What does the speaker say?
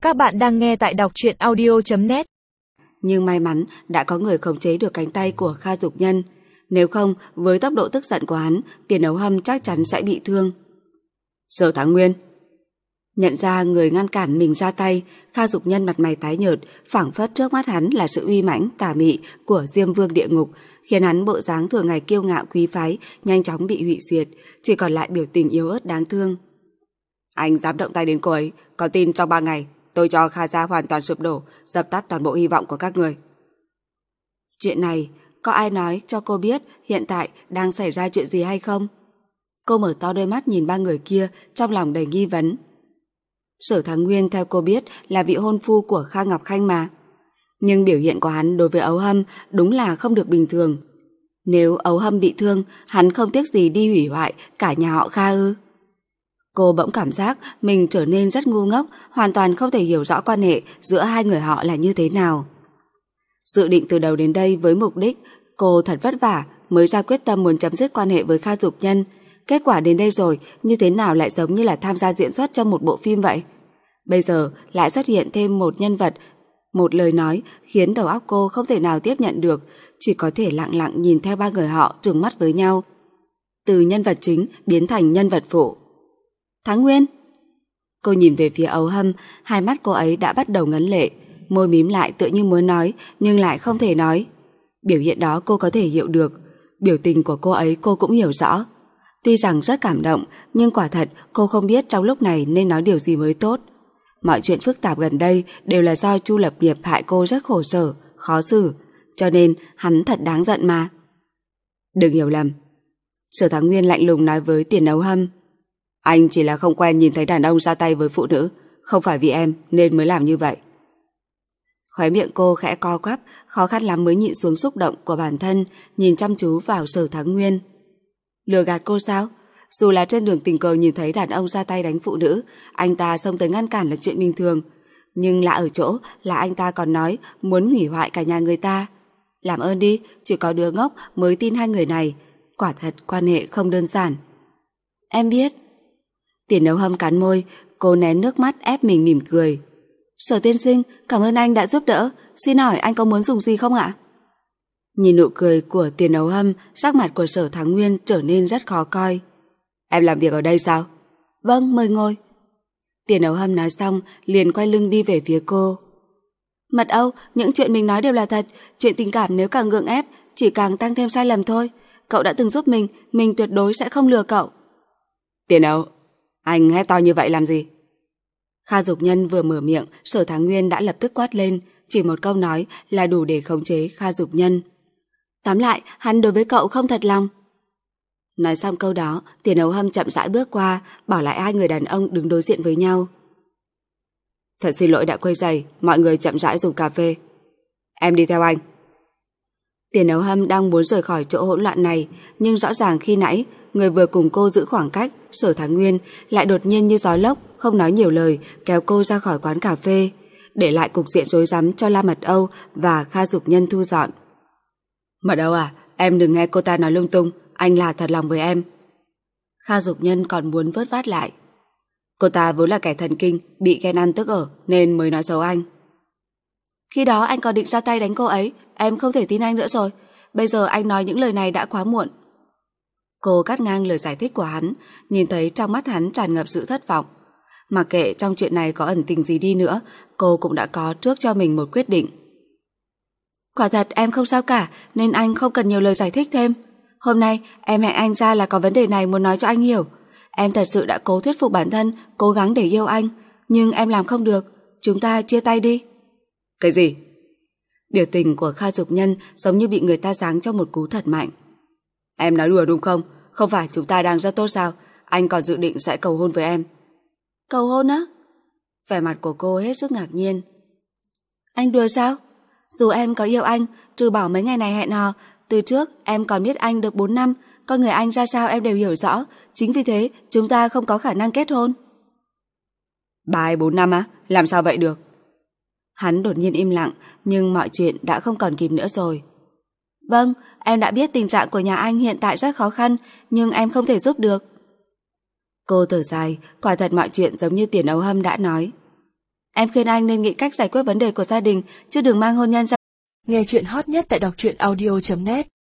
Các bạn đang nghe tại đọc truyện audio.net. Nhưng may mắn đã có người khống chế được cánh tay của Kha Dục Nhân. Nếu không, với tốc độ tức giận của hắn, Tiền Ấu Hâm chắc chắn sẽ bị thương. Sở Thắng Nguyên. Nhận ra người ngăn cản mình ra tay, Kha Dục Nhân mặt mày tái nhợt, phảng phất trước mắt hắn là sự uy mãnh tà mị của Diêm Vương địa ngục, khiến hắn bộ dáng thường ngày kiêu ngạo quý phái nhanh chóng bị hủy diệt, chỉ còn lại biểu tình yếu ớt đáng thương. Anh dám động tay đến cô ấy, có tin trong 3 ngày tôi cho Kha gia hoàn toàn sụp đổ, dập tắt toàn bộ hy vọng của các người. Chuyện này, có ai nói cho cô biết hiện tại đang xảy ra chuyện gì hay không? Cô mở to đôi mắt nhìn ba người kia, trong lòng đầy nghi vấn. Sở Thắng Nguyên theo cô biết là vị hôn phu của Kha Ngọc Khanh mà. Nhưng biểu hiện của hắn đối với Ấu Hâm đúng là không được bình thường. Nếu Ấu Hâm bị thương, hắn không tiếc gì đi hủy hoại cả nhà họ Kha ư? Cô bỗng cảm giác mình trở nên rất ngu ngốc, hoàn toàn không thể hiểu rõ quan hệ giữa hai người họ là như thế nào. Dự định từ đầu đến đây với mục đích cô thật vất vả mới ra quyết tâm muốn chấm dứt quan hệ với Kha Dục Nhân. Kết quả đến đây rồi, như thế nào lại giống như là tham gia diễn xuất trong một bộ phim vậy? Bây giờ lại xuất hiện thêm một nhân vật, một lời nói khiến đầu óc cô không thể nào tiếp nhận được, chỉ có thể lặng lặng nhìn theo ba người họ trừng mắt với nhau. Từ nhân vật chính biến thành nhân vật phụ. Thắng Nguyên. Cô nhìn về phía Ấu Hâm, hai mắt cô ấy đã bắt đầu ngấn lệ, môi mím lại tựa như muốn nói nhưng lại không thể nói. Biểu hiện đó cô có thể hiểu được, biểu tình của cô ấy cô cũng hiểu rõ. Tuy rằng rất cảm động, nhưng quả thật cô không biết trong lúc này nên nói điều gì mới tốt. Mọi chuyện phức tạp gần đây đều là do Chu Lập Nghiệp hại cô rất khổ sở, khó xử, cho nên hắn thật đáng giận mà. Đừng hiểu lầm. Sở Thắng Nguyên lạnh lùng nói với Tiền Ấu Hâm. Anh chỉ là không quen nhìn thấy đàn ông ra tay với phụ nữ, không phải vì em nên mới làm như vậy. Khóe miệng cô khẽ co quắp, khó khăn lắm mới nhịn xuống xúc động của bản thân, nhìn chăm chú vào Sở Thắng Nguyên. Lừa gạt cô sao? Dù là trên đường tình cờ nhìn thấy đàn ông ra tay đánh phụ nữ, anh ta xông tới ngăn cản là chuyện bình thường. Nhưng lạ ở chỗ là anh ta còn nói muốn hủy hoại cả nhà người ta. Làm ơn đi, chỉ có đứa ngốc mới tin hai người này. Quả thật quan hệ không đơn giản. Em biết. Tiền Ấu Hâm cắn môi, cô nén nước mắt ép mình mỉm cười. Sở tiên sinh, cảm ơn anh đã giúp đỡ. Xin hỏi anh có muốn dùng gì không ạ? Nhìn nụ cười của Tiền Ấu Hâm, sắc mặt của Sở Thắng Nguyên trở nên rất khó coi. Em làm việc ở đây sao? Vâng, mời ngồi. Tiền Ấu Hâm nói xong, liền quay lưng đi về phía cô. Mật Âu, những chuyện mình nói đều là thật. Chuyện tình cảm nếu càng gượng ép, chỉ càng tăng thêm sai lầm thôi. Cậu đã từng giúp mình tuyệt đối sẽ không lừa cậu. Tiền Ấu, anh hét to như vậy làm gì? Kha Dục Nhân vừa mở miệng, Sở Thắng Nguyên đã lập tức quát lên. Chỉ một câu nói là đủ để khống chế Kha Dục Nhân. Tóm lại, hắn đối với cậu không thật lòng. Nói xong câu đó, Tiền Ấu Hâm chậm rãi bước qua, bỏ lại hai người đàn ông đứng đối diện với nhau. Thật xin lỗi đã quấy rầy, mọi người chậm rãi dùng cà phê. Em đi theo anh. Tiền Ấu Hâm đang muốn rời khỏi chỗ hỗn loạn này, nhưng rõ ràng khi nãy, người vừa cùng cô giữ khoảng cách, Sở Thắng Nguyên, lại đột nhiên như gió lốc, không nói nhiều lời, kéo cô ra khỏi quán cà phê, để lại cục diện rối rắm cho La Mật Âu và Kha Dục Nhân thu dọn. Mật Âu à, em đừng nghe cô ta nói lung tung, anh là thật lòng với em. Kha Dục Nhân còn muốn vớt vát lại. Cô ta vốn là kẻ thần kinh, bị ghen ăn tức ở nên mới nói xấu anh. Khi đó anh còn định ra tay đánh cô ấy, em không thể tin anh nữa rồi. Bây giờ anh nói những lời này đã quá muộn. Cô cắt ngang lời giải thích của hắn, nhìn thấy trong mắt hắn tràn ngập sự thất vọng. Mặc kệ trong chuyện này có ẩn tình gì đi nữa, cô cũng đã có trước cho mình một quyết định. Quả thật em không sao cả, nên anh không cần nhiều lời giải thích thêm. Hôm nay em hẹn anh ra là có vấn đề này muốn nói cho anh hiểu. Em thật sự đã cố thuyết phục bản thân, cố gắng để yêu anh, nhưng em làm không được. Chúng ta chia tay đi. Cái gì? Biểu tình của Kha Dục Nhân giống như bị người ta giáng cho một cú thật mạnh. Em nói đùa đúng không? Không phải chúng ta đang rất tốt sao? Anh còn dự định sẽ cầu hôn với em. Cầu hôn á? Vẻ mặt của cô hết sức ngạc nhiên. Anh đùa sao? Dù em có yêu anh, trừ bỏ mấy ngày này hẹn hò, từ trước em còn biết anh được 4 năm, con người anh ra sao em đều hiểu rõ, chính vì thế chúng ta không có khả năng kết hôn. 3-4 năm á? Làm sao vậy được? Hắn đột nhiên im lặng, nhưng mọi chuyện đã không còn kịp nữa rồi. Vâng, em đã biết tình trạng của nhà anh hiện tại rất khó khăn, nhưng em không thể giúp được. Cô thở dài, quả thật mọi chuyện giống như Tiền Ấu Hâm đã nói. Em khuyên anh nên nghĩ cách giải quyết vấn đề của gia đình, chứ đừng mang hôn nhân ra. Nghe chuyện hot nhất tại đọc truyện audio.net